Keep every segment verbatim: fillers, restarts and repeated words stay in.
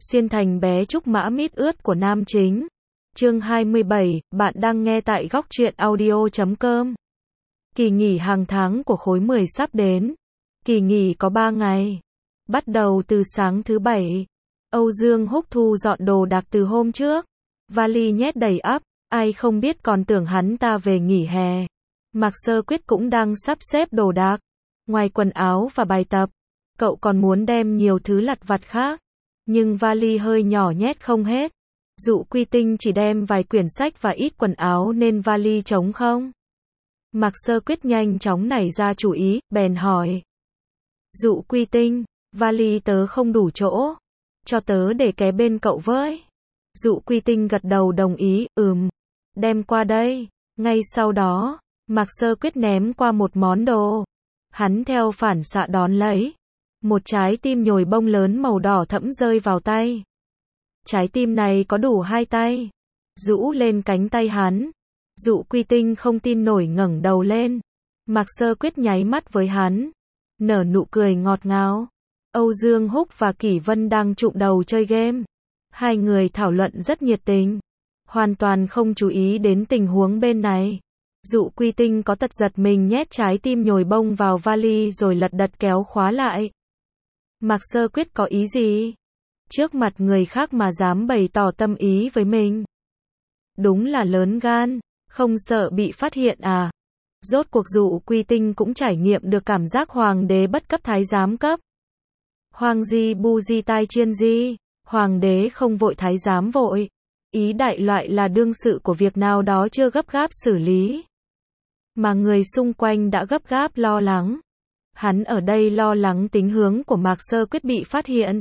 Xuyên thành bé trúc mã mít ướt của nam chính. Chương hai mươi bảy, bạn đang nghe tại góc truyện audio chấm com. Kỳ nghỉ hàng tháng của khối mười sắp đến. Kỳ nghỉ có ba ngày. Bắt đầu từ sáng thứ bảy. Âu Dương Húc thu dọn đồ đạc từ hôm trước. Vali nhét đầy ắp, ai không biết còn tưởng hắn ta về nghỉ hè. Mạc Sơ Quyết cũng đang sắp xếp đồ đạc. Ngoài quần áo và bài tập, cậu còn muốn đem nhiều thứ lặt vặt khác. Nhưng vali hơi nhỏ nhét không hết. Dụ Quy Tinh chỉ đem vài quyển sách và ít quần áo nên vali trống không. Mạc Sơ Quyết nhanh chóng nảy ra chủ ý, bèn hỏi. Dụ Quy Tinh, vali tớ không đủ chỗ. Cho tớ để kế bên cậu với. Dụ Quy Tinh gật đầu đồng ý, ừm. Đem qua đây. Ngay sau đó, Mạc Sơ Quyết ném qua một món đồ. Hắn theo phản xạ đón lấy. Một trái tim nhồi bông lớn màu đỏ thẫm rơi vào tay. Trái tim này có đủ hai tay. Rũ lên cánh tay hắn. Dụ Quy Tinh không tin nổi ngẩng đầu lên. Mạc Sơ Quyết nháy mắt với hắn. Nở nụ cười ngọt ngào. Âu Dương Húc và Kỷ Vân đang chụm đầu chơi game. Hai người thảo luận rất nhiệt tình. Hoàn toàn không chú ý đến tình huống bên này. Dụ Quy Tinh có tật giật mình nhét trái tim nhồi bông vào vali rồi lật đật kéo khóa lại. Mạc Sơ Quyết có ý gì? Trước mặt người khác mà dám bày tỏ tâm ý với mình. Đúng là lớn gan, không sợ bị phát hiện à? Rốt cuộc Dụ Quy Tinh cũng trải nghiệm được cảm giác hoàng đế bất cấp thái giám cấp. Hoàng di bu di tai chiên di, hoàng đế không vội thái giám vội. Ý đại loại là đương sự của việc nào đó chưa gấp gáp xử lý. Mà người xung quanh đã gấp gáp lo lắng. Hắn ở đây lo lắng tính hướng của Mạc Sơ Quyết bị phát hiện.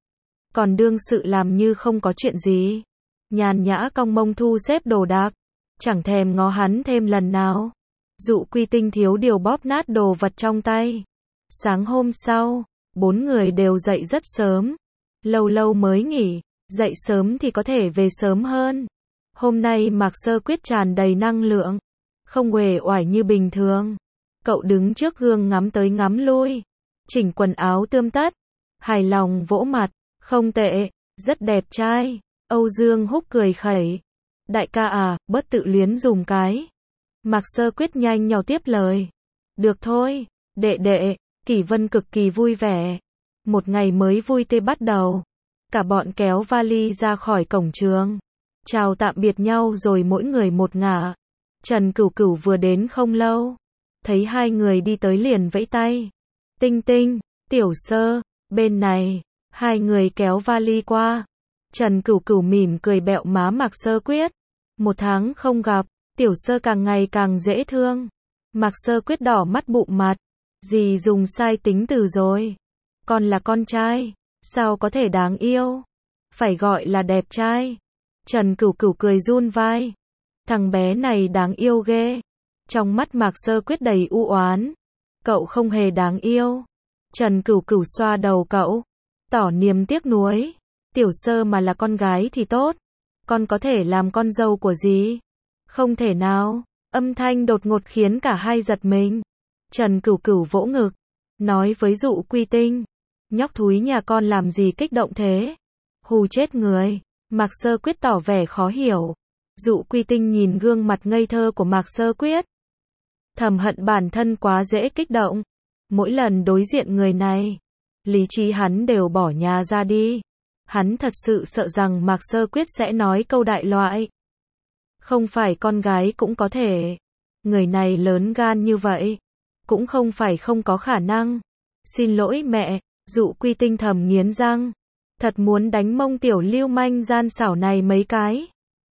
Còn đương sự làm như không có chuyện gì. Nhàn nhã cong mông thu xếp đồ đạc. Chẳng thèm ngó hắn thêm lần nào. Dụ Quy Tinh thiếu điều bóp nát đồ vật trong tay. Sáng hôm sau, bốn người đều dậy rất sớm. Lâu lâu mới nghỉ, dậy sớm thì có thể về sớm hơn. Hôm nay Mạc Sơ Quyết tràn đầy năng lượng. Không uể oải như bình thường. Cậu đứng trước gương ngắm tới ngắm lui. Chỉnh quần áo tươm tất. Hài lòng vỗ mặt. Không tệ, rất đẹp trai. Âu Dương Húc cười khẩy. Đại ca à, bớt tự luyến dùm cái. Mạc Sơ Quyết nhanh nhào tiếp lời. Được thôi, đệ đệ. Kỷ Vân cực kỳ vui vẻ. Một ngày mới vui tươi bắt đầu. Cả bọn kéo vali ra khỏi cổng trường. Chào tạm biệt nhau rồi mỗi người một ngả. Trần Cửu Cửu vừa đến không lâu. Thấy hai người đi tới liền vẫy tay. Tinh Tinh, Tiểu Sơ, bên này. Hai người kéo vali qua. Trần Cửu Cửu mỉm cười bẹo má Mạc Sơ Quyết. Một tháng không gặp, Tiểu Sơ càng ngày càng dễ thương. Mạc Sơ Quyết đỏ mắt bụng mặt. Dì dùng sai tính từ rồi. Con là con trai, sao có thể đáng yêu? Phải gọi là đẹp trai. Trần Cửu Cửu cười run vai. Thằng bé này đáng yêu ghê. Trong mắt Mạc Sơ Quyết đầy u oán. Cậu không hề đáng yêu. Trần Cửu Cửu xoa đầu cậu. Tỏ niềm tiếc nuối. Tiểu Sơ mà là con gái thì tốt. Con có thể làm con dâu của dì. Không thể nào. Âm thanh đột ngột khiến cả hai giật mình. Trần Cửu Cửu vỗ ngực. Nói với Dụ Quy Tinh. Nhóc thúi nhà con làm gì kích động thế? Hù chết người. Mạc Sơ Quyết tỏ vẻ khó hiểu. Dụ Quy Tinh nhìn gương mặt ngây thơ của Mạc Sơ Quyết. Thầm hận bản thân quá dễ kích động. Mỗi lần đối diện người này, lý trí hắn đều bỏ nhà ra đi. Hắn thật sự sợ rằng Mạc Sơ Quyết sẽ nói câu đại loại. Không phải con gái cũng có thể. Người này lớn gan như vậy. Cũng không phải không có khả năng. Xin lỗi mẹ. Dụ Quy Tinh thầm nghiến răng. Thật muốn đánh mông tiểu lưu manh gian xảo này mấy cái.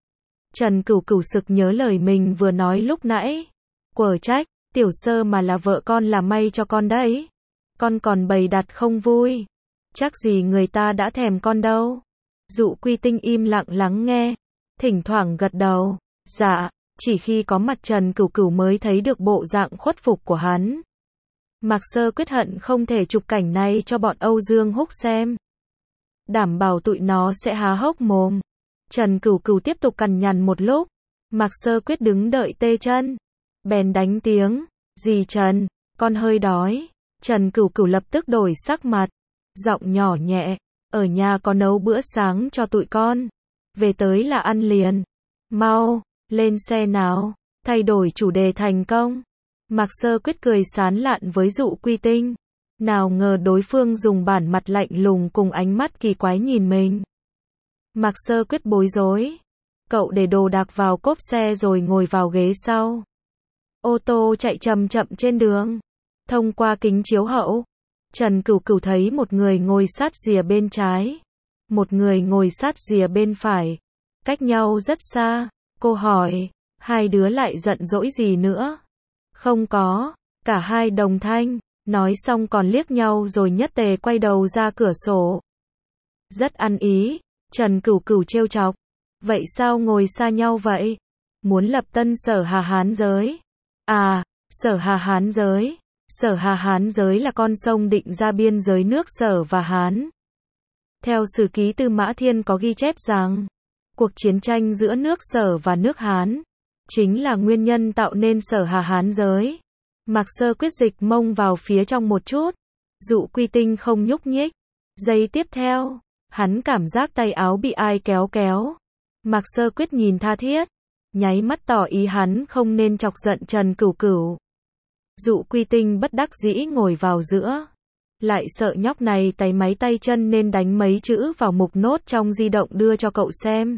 Trần Cửu Cửu sực nhớ lời mình vừa nói lúc nãy. Quở trách, Tiểu Sơ mà là vợ con là may cho con đấy. Con còn bày đặt không vui. Chắc gì người ta đã thèm con đâu. Dụ Quy Tinh im lặng lắng nghe. Thỉnh thoảng gật đầu. Dạ, chỉ khi có mặt Trần Cửu Cửu mới thấy được bộ dạng khuất phục của hắn. Mạc Sơ Quyết hận không thể chụp cảnh này cho bọn Âu Dương Húc xem. Đảm bảo tụi nó sẽ há hốc mồm. Trần Cửu Cửu tiếp tục cằn nhằn một lúc. Mạc Sơ Quyết đứng đợi tê chân. Bèn đánh tiếng. Dì Trần, con hơi đói. Trần Cửu Cửu lập tức đổi sắc mặt. Giọng nhỏ nhẹ. ở nhà có nấu bữa sáng cho tụi con. Về tới là ăn liền. Mau, lên xe nào. Thay đổi chủ đề thành công. Mạc Sơ Quyết cười sán lạn với Dụ Quy Tinh. Nào ngờ đối phương dùng bản mặt lạnh lùng cùng ánh mắt kỳ quái nhìn mình. Mạc Sơ Quyết bối rối. Cậu để đồ đạc vào cốp xe rồi ngồi vào ghế sau. Ô tô chạy chậm chậm trên đường. Thông qua kính chiếu hậu, Trần Cửu Cửu thấy một người ngồi sát rìa bên trái, một người ngồi sát rìa bên phải, cách nhau rất xa. Cô hỏi, hai đứa lại giận dỗi gì nữa? Không có, cả hai đồng thanh, nói xong còn liếc nhau rồi nhất tề quay đầu ra cửa sổ. Rất ăn ý, Trần Cửu Cửu trêu chọc. Vậy sao ngồi xa nhau vậy? Muốn lập tân Sở Hà Hán giới? À, Sở Hà Hán giới. Sở Hà Hán giới là con sông định ra biên giới nước Sở và Hán. Theo sử ký Tư Mã Thiên có ghi chép rằng, cuộc chiến tranh giữa nước Sở và nước Hán chính là nguyên nhân tạo nên Sở Hà Hán giới. Mạc Sơ Quyết dịch mông vào phía trong một chút. Dụ Quy Tinh không nhúc nhích. Giây tiếp theo, hắn cảm giác tay áo bị ai kéo kéo. Mạc Sơ Quyết nhìn tha thiết, nháy mắt tỏ ý hắn không nên chọc giận Trần Cửu Cửu. Dụ Quy Tinh bất đắc dĩ ngồi vào giữa. Lại sợ nhóc này tay máy tay chân nên đánh mấy chữ vào mục nốt trong di động đưa cho cậu xem.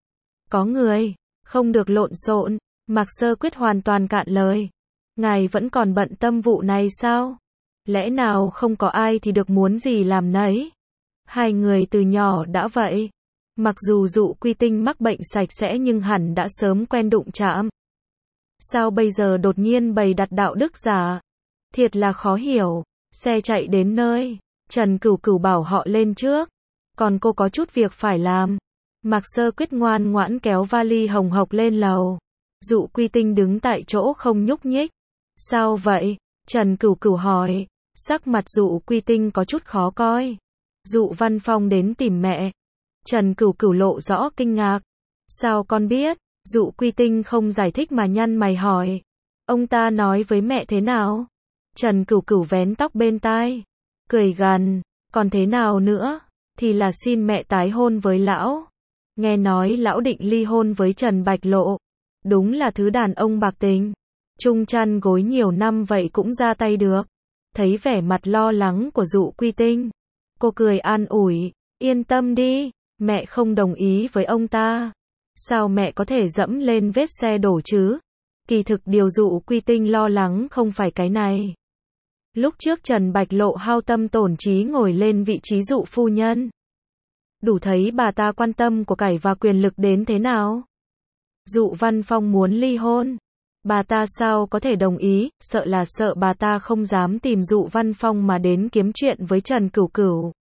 Có người, không được lộn xộn. Mạc Sơ Quyết hoàn toàn cạn lời. Ngài vẫn còn bận tâm vụ này sao? Lẽ nào không có ai thì được muốn gì làm nấy? Hai người từ nhỏ đã vậy. Mặc dù Dụ Quy Tinh mắc bệnh sạch sẽ nhưng hẳn đã sớm quen đụng chạm. Sao bây giờ đột nhiên bày đặt đạo đức giả? Thiệt là khó hiểu. Xe chạy đến nơi, Trần Cửu Cửu bảo họ lên trước. Còn cô có chút việc phải làm. Mạc Sơ Quyết ngoan ngoãn kéo vali hồng hộc lên lầu. Dụ Quy Tinh đứng tại chỗ không nhúc nhích. Sao vậy? Trần Cửu Cửu hỏi. Sắc mặt Dụ Quy Tinh có chút khó coi. Dụ Văn Phong đến tìm mẹ. Trần Cửu Cửu lộ rõ kinh ngạc. Sao con biết? Dụ Quy Tinh không giải thích mà nhăn mày hỏi. Ông ta nói với mẹ thế nào? Trần Cửu Cửu vén tóc bên tai, cười gằn, còn thế nào nữa? Thì là xin mẹ tái hôn với lão. Nghe nói lão định ly hôn với Trần Bạch Lộ. Đúng là thứ đàn ông bạc tình. Chung chăn gối nhiều năm vậy cũng ra tay được. Thấy vẻ mặt lo lắng của Dụ Quy Tinh, cô cười an ủi, yên tâm đi, mẹ không đồng ý với ông ta. Sao mẹ có thể dẫm lên vết xe đổ chứ? Kỳ thực điều Dụ Quy Tinh lo lắng không phải cái này. Lúc trước Trần Bạch Lộ hao tâm tổn trí ngồi lên vị trí Dụ phu nhân. Đủ thấy bà ta quan tâm của cải và quyền lực đến thế nào. Dụ Văn Phong muốn ly hôn. Bà ta sao có thể đồng ý, sợ là sợ bà ta không dám tìm Dụ Văn Phong mà đến kiếm chuyện với Trần Cửu Cửu.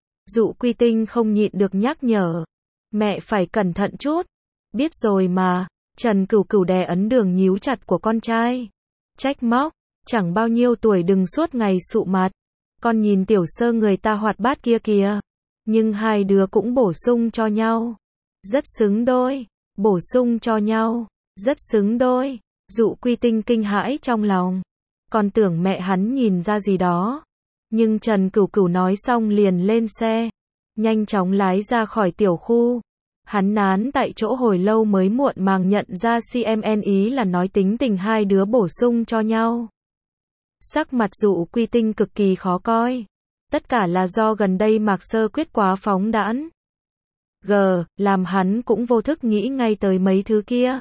Dụ Quy Tinh không nhịn được nhắc nhở. Mẹ phải cẩn thận chút. Biết rồi mà. Trần Cửu Cửu đè ấn đường nhíu chặt của con trai. Trách móc. Chẳng bao nhiêu tuổi đừng suốt ngày sụ mặt. Con nhìn tiểu sơ người ta hoạt bát kia kìa. Nhưng hai đứa cũng bổ sung cho nhau. Rất xứng đôi. Bổ sung cho nhau. Rất xứng đôi. Dụ Quy Tinh kinh hãi trong lòng. Còn tưởng mẹ hắn nhìn ra gì đó. Nhưng Trần Cửu Cửu nói xong liền lên xe. Nhanh chóng lái ra khỏi tiểu khu. Hắn nán tại chỗ hồi lâu mới muộn màng nhận ra xê em en ý là nói tính tình hai đứa bổ sung cho nhau. Sắc mặt Dụ Quy Tinh cực kỳ khó coi. Tất cả là do gần đây Mạc Sơ Quyết quá phóng đãng. G, làm hắn cũng vô thức nghĩ ngay tới mấy thứ kia.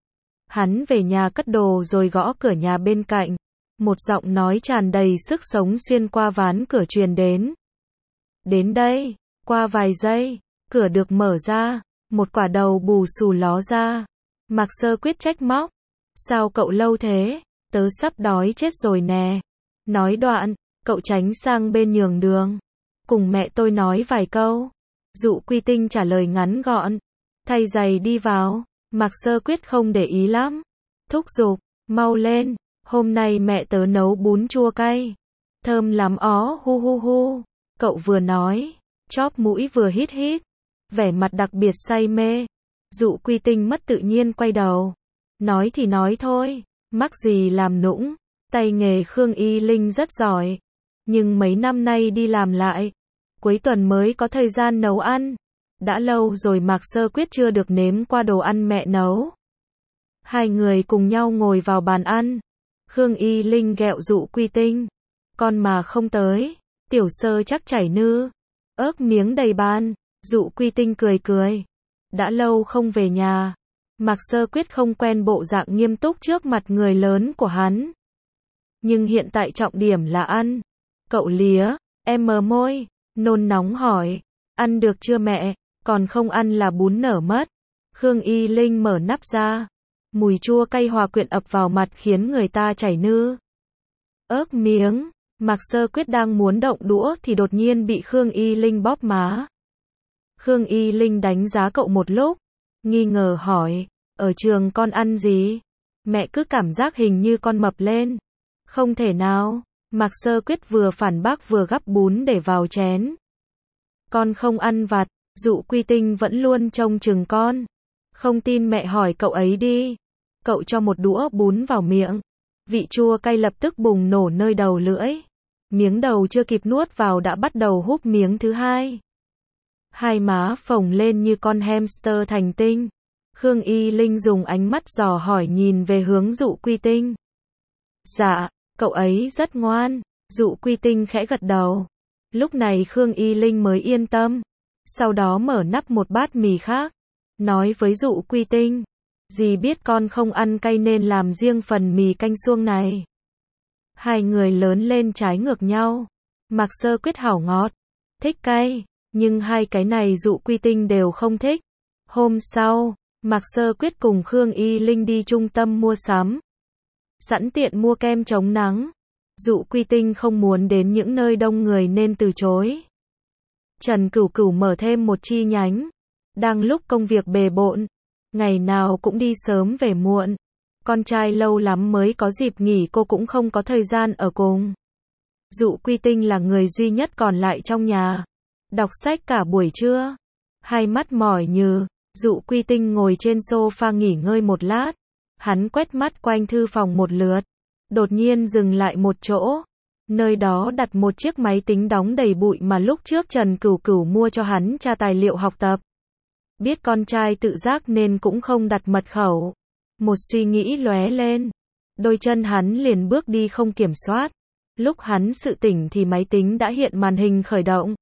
Hắn về nhà cất đồ rồi gõ cửa nhà bên cạnh. Một giọng nói tràn đầy sức sống xuyên qua ván cửa truyền đến. Đến đây, qua vài giây, cửa được mở ra, một quả đầu bù xù ló ra. Mạc Sơ Quyết trách móc. Sao cậu lâu thế? Tớ sắp đói chết rồi nè. Nói đoạn, cậu tránh sang bên nhường đường. Cùng mẹ tôi nói vài câu. Dụ Quy Tinh trả lời ngắn gọn. Thay giày đi vào. Mạc Sơ Quyết không để ý lắm. Thúc giục, mau lên. Hôm nay mẹ tớ nấu bún chua cay. Thơm lắm ó hu hu hu. Cậu vừa nói, chóp mũi vừa hít hít. Vẻ mặt đặc biệt say mê. Dụ Quy Tinh mất tự nhiên quay đầu. Nói thì nói thôi. Mắc gì làm nũng. Tay nghề Khương Y Linh rất giỏi. Nhưng mấy năm nay đi làm lại. cuối tuần mới có thời gian nấu ăn. Đã lâu rồi Mạc Sơ Quyết chưa được nếm qua đồ ăn mẹ nấu. Hai người cùng nhau ngồi vào bàn ăn. Khương Y Linh ghẹo Dụ Quy Tinh. Con mà không tới, tiểu sơ chắc chảy nư. Ớt miếng đầy bàn. Dụ Quy Tinh cười cười. Đã lâu không về nhà. Mạc Sơ Quyết không quen bộ dạng nghiêm túc trước mặt người lớn của hắn. Nhưng hiện tại trọng điểm là ăn. Cậu lía, em mờ môi, nôn nóng hỏi. Ăn được chưa mẹ? Còn không ăn là bún nở mất. Khương Y Linh mở nắp ra. Mùi chua cay hòa quyện ập vào mặt khiến người ta chảy nư. Ớt miếng. Mạc Sơ Quyết đang muốn động đũa thì đột nhiên bị Khương Y Linh bóp má. Khương Y Linh đánh giá cậu một lúc. Nghi ngờ hỏi. Ở trường con ăn gì? Mẹ cứ cảm giác hình như con mập lên. Không thể nào. Mạc Sơ Quyết vừa phản bác vừa gắp bún để vào chén. Con không ăn vặt. Dụ Quy Tinh vẫn luôn trông chừng con. Không tin mẹ hỏi cậu ấy đi. Cậu cho một đũa bún vào miệng. Vị chua cay lập tức bùng nổ nơi đầu lưỡi. Miếng đầu chưa kịp nuốt vào đã bắt đầu húp miếng thứ hai. Hai má phồng lên như con hamster thành tinh. Khương Y Linh dùng ánh mắt dò hỏi nhìn về hướng Dụ Quy Tinh. Dạ, cậu ấy rất ngoan. Dụ Quy Tinh khẽ gật đầu. Lúc này Khương Y Linh mới yên tâm. Sau đó mở nắp một bát mì khác. Nói với Dụ Quy Tinh. Dì biết con không ăn cay nên làm riêng phần mì canh suông này. Hai người lớn lên trái ngược nhau. Mạc Sơ Quyết hảo ngọt. Thích cay. Nhưng hai cái này Dụ Quy Tinh đều không thích. Hôm sau, Mạc Sơ Quyết cùng Khương Y Linh đi trung tâm mua sắm. Sẵn tiện mua kem chống nắng. Dụ Quy Tinh không muốn đến những nơi đông người nên từ chối. Trần Cửu Cửu mở thêm một chi nhánh. Đang lúc công việc bề bộn. Ngày nào cũng đi sớm về muộn. Con trai lâu lắm mới có dịp nghỉ cô cũng không có thời gian ở cùng. Dụ Quy Tinh là người duy nhất còn lại trong nhà. Đọc sách cả buổi trưa. Hai mắt mỏi nhừ. Dụ Quy Tinh ngồi trên sofa nghỉ ngơi một lát. Hắn quét mắt quanh thư phòng một lượt. Đột nhiên dừng lại một chỗ. Nơi đó đặt một chiếc máy tính đóng đầy bụi mà lúc trước Trần Cửu Cửu mua cho hắn tra tài liệu học tập. Biết con trai tự giác nên cũng không đặt mật khẩu. Một suy nghĩ lóe lên. Đôi chân hắn liền bước đi không kiểm soát. Lúc hắn sự tỉnh thì máy tính đã hiện màn hình khởi động.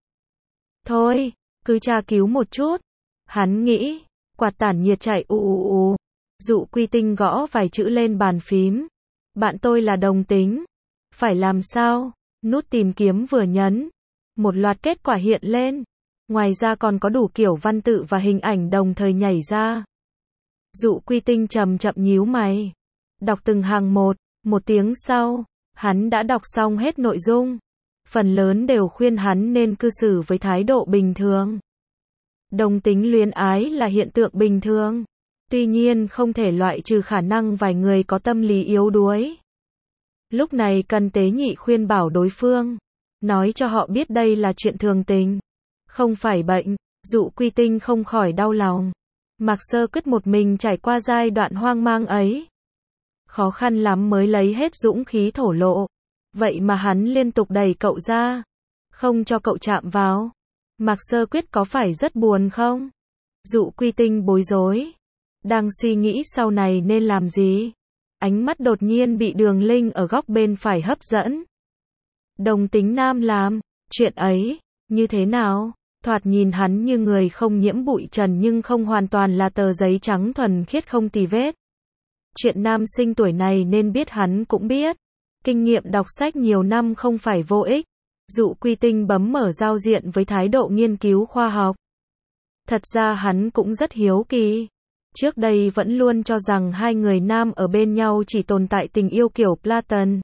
Thôi, cứ tra cứu một chút. Hắn nghĩ, quạt tản nhiệt chạy ù ù ù. Dụ Quy Tinh gõ vài chữ lên bàn phím. Bạn tôi là đồng tính. Phải làm sao? Nút tìm kiếm vừa nhấn. Một loạt kết quả hiện lên. Ngoài ra còn có đủ kiểu văn tự và hình ảnh đồng thời nhảy ra. Dụ Quy Tinh chậm chậm nhíu mày. Đọc từng hàng một. Một tiếng sau, hắn đã đọc xong hết nội dung. Phần lớn đều khuyên hắn nên cư xử với thái độ bình thường. Đồng tính luyến ái là hiện tượng bình thường. Tuy nhiên không thể loại trừ khả năng vài người có tâm lý yếu đuối. Lúc này cần tế nhị khuyên bảo đối phương. Nói cho họ biết đây là chuyện thường tình. Không phải bệnh. Dụ Quy Tinh không khỏi đau lòng. Mạc Sơ Quyết một mình trải qua giai đoạn hoang mang ấy. Khó khăn lắm mới lấy hết dũng khí thổ lộ. Vậy mà hắn liên tục đẩy cậu ra. Không cho cậu chạm vào. Mạc Sơ Quyết có phải rất buồn không? Dụ Quy Tinh bối rối. Đang suy nghĩ sau này nên làm gì? Ánh mắt đột nhiên bị Đường Linh ở góc bên phải hấp dẫn. Đồng tính nam làm. Chuyện ấy, như thế nào? Thoạt nhìn hắn như người không nhiễm bụi trần nhưng không hoàn toàn là tờ giấy trắng thuần khiết không tì vết. Chuyện nam sinh tuổi này nên biết hắn cũng biết. Kinh nghiệm đọc sách nhiều năm không phải vô ích. Dụ Quy Tinh bấm mở giao diện với thái độ nghiên cứu khoa học. Thật ra hắn cũng rất hiếu kỳ. Trước đây vẫn luôn cho rằng hai người nam ở bên nhau chỉ tồn tại tình yêu kiểu Platon.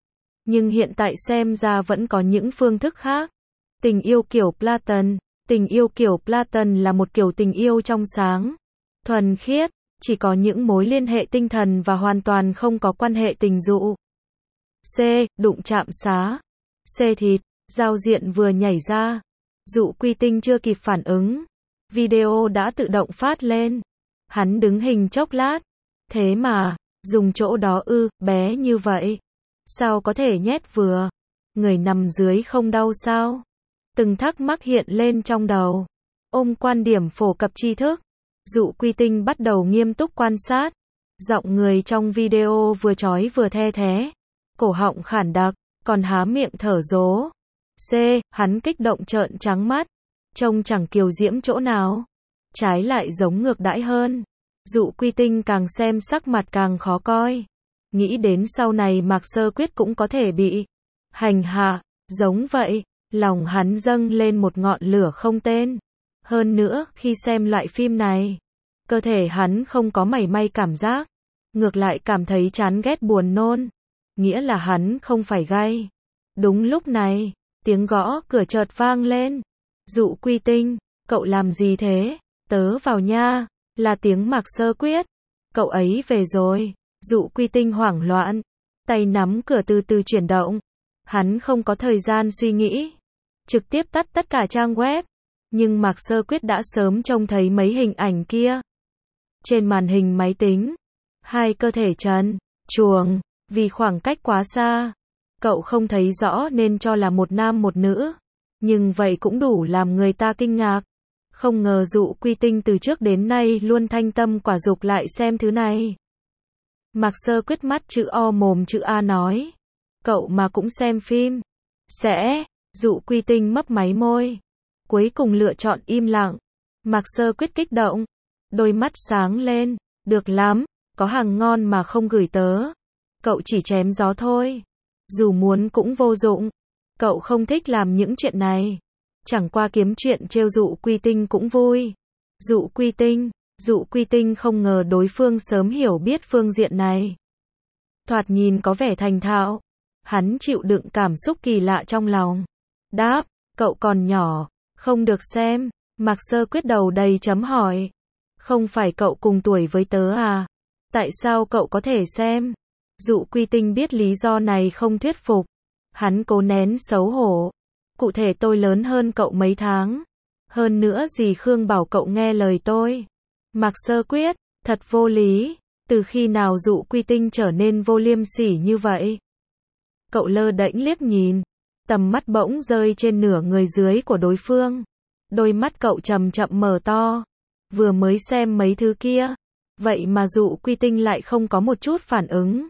Nhưng hiện tại xem ra vẫn có những phương thức khác. Tình yêu kiểu Platon. Tình yêu kiểu Platon là một kiểu tình yêu trong sáng, thuần khiết, chỉ có những mối liên hệ tinh thần và hoàn toàn không có quan hệ tình dục. C. Đụng chạm xá. C. Thịt. Giao diện vừa nhảy ra. Dụ Quy Tinh chưa kịp phản ứng. Video đã tự động phát lên. Hắn đứng hình chốc lát. Thế mà, dùng chỗ đó ư, bé như vậy. Sao có thể nhét vừa? Người nằm dưới không đau sao? Từng thắc mắc hiện lên trong đầu. Ôm quan điểm phổ cập tri thức, Dụ Quy Tinh bắt đầu nghiêm túc quan sát. Giọng người trong video vừa chói vừa the thé, cổ họng khản đặc, còn há miệng thở dố. C. Hắn kích động trợn trắng mắt, trông chẳng kiều diễm chỗ nào, trái lại giống ngược đãi hơn. Dụ Quy Tinh càng xem sắc mặt càng khó coi. Nghĩ đến sau này Mạc Sơ Quyết cũng có thể bị hành hạ, giống vậy, lòng hắn dâng lên một ngọn lửa không tên. Hơn nữa, khi xem loại phim này, cơ thể hắn không có mảy may cảm giác, ngược lại cảm thấy chán ghét buồn nôn, nghĩa là hắn không phải gay. Đúng lúc này, tiếng gõ cửa chợt vang lên. Dụ Quy Tinh, cậu làm gì thế? Tớ vào nha, là tiếng Mạc Sơ Quyết. Cậu ấy về rồi. Dụ Quy Tinh hoảng loạn, tay nắm cửa từ từ chuyển động. Hắn không có thời gian suy nghĩ, trực tiếp tắt tất cả trang web. Nhưng Mạc Sơ Quyết đã sớm trông thấy mấy hình ảnh kia. Trên màn hình máy tính, hai cơ thể trần truồng, vì khoảng cách quá xa, cậu không thấy rõ nên cho là một nam một nữ. Nhưng vậy cũng đủ làm người ta kinh ngạc. Không ngờ Dụ Quy Tinh từ trước đến nay luôn thanh tâm quả dục lại xem thứ này. Mạc Sơ Quyết mắt chữ O mồm chữ A nói. Cậu mà cũng xem phim. Sẽ. Dụ Quy Tinh mấp máy môi, cuối cùng lựa chọn im lặng. Mạc Sơ Quyết kích động, đôi mắt sáng lên. Được lắm, có hàng ngon mà không gửi tớ. Cậu chỉ chém gió thôi. Dù muốn cũng vô dụng. Cậu không thích làm những chuyện này. Chẳng qua kiếm chuyện trêu Dụ Quy Tinh cũng vui. Dụ Quy Tinh, Dụ Quy Tinh không ngờ đối phương sớm hiểu biết phương diện này. Thoạt nhìn có vẻ thành thạo. Hắn chịu đựng cảm xúc kỳ lạ trong lòng. Đáp, cậu còn nhỏ, không được xem. Mạc Sơ Quyết đầu đầy chấm hỏi. Không phải cậu cùng tuổi với tớ à? Tại sao cậu có thể xem? Dụ Quy Tinh biết lý do này không thuyết phục. Hắn cố nén xấu hổ. Cụ thể tôi lớn hơn cậu mấy tháng. Hơn nữa dì Khương bảo cậu nghe lời tôi. Mạc Sơ Quyết, thật vô lý. Từ khi nào Dụ Quy Tinh trở nên vô liêm sỉ như vậy? Cậu lơ đễnh liếc nhìn. Tầm mắt bỗng rơi trên nửa người dưới của đối phương. Đôi mắt cậu chậm chậm mở to. Vừa mới xem mấy thứ kia. Vậy mà Dụ Quy Tinh lại không có một chút phản ứng.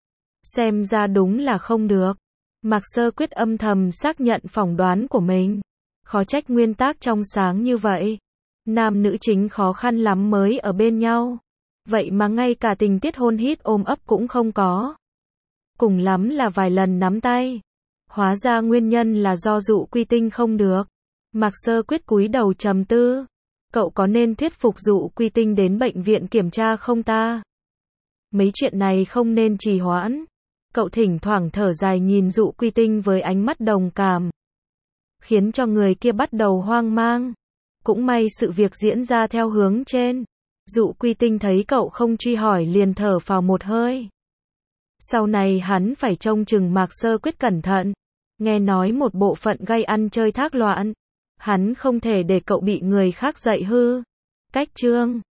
Xem ra đúng là không được. Mạc Sơ Quyết âm thầm xác nhận phỏng đoán của mình. Khó trách nguyên tác trong sáng như vậy. Nam nữ chính khó khăn lắm mới ở bên nhau. Vậy mà ngay cả tình tiết hôn hít ôm ấp cũng không có. Cùng lắm là vài lần nắm tay. Hóa ra nguyên nhân là do Dụ Quy Tinh không được. Mạc Sơ Quyết cúi đầu trầm tư. Cậu có nên thuyết phục Dụ Quy Tinh đến bệnh viện kiểm tra không ta? Mấy chuyện này không nên trì hoãn. Cậu thỉnh thoảng thở dài nhìn Dụ Quy Tinh với ánh mắt đồng cảm. Khiến cho người kia bắt đầu hoang mang. Cũng may sự việc diễn ra theo hướng trên. Dụ Quy Tinh thấy cậu không truy hỏi liền thở phào một hơi. Sau này hắn phải trông chừng Mạc Sơ Quyết cẩn thận. Nghe nói một bộ phận gây ăn chơi thác loạn. Hắn không thể để cậu bị người khác dạy hư. Cách chương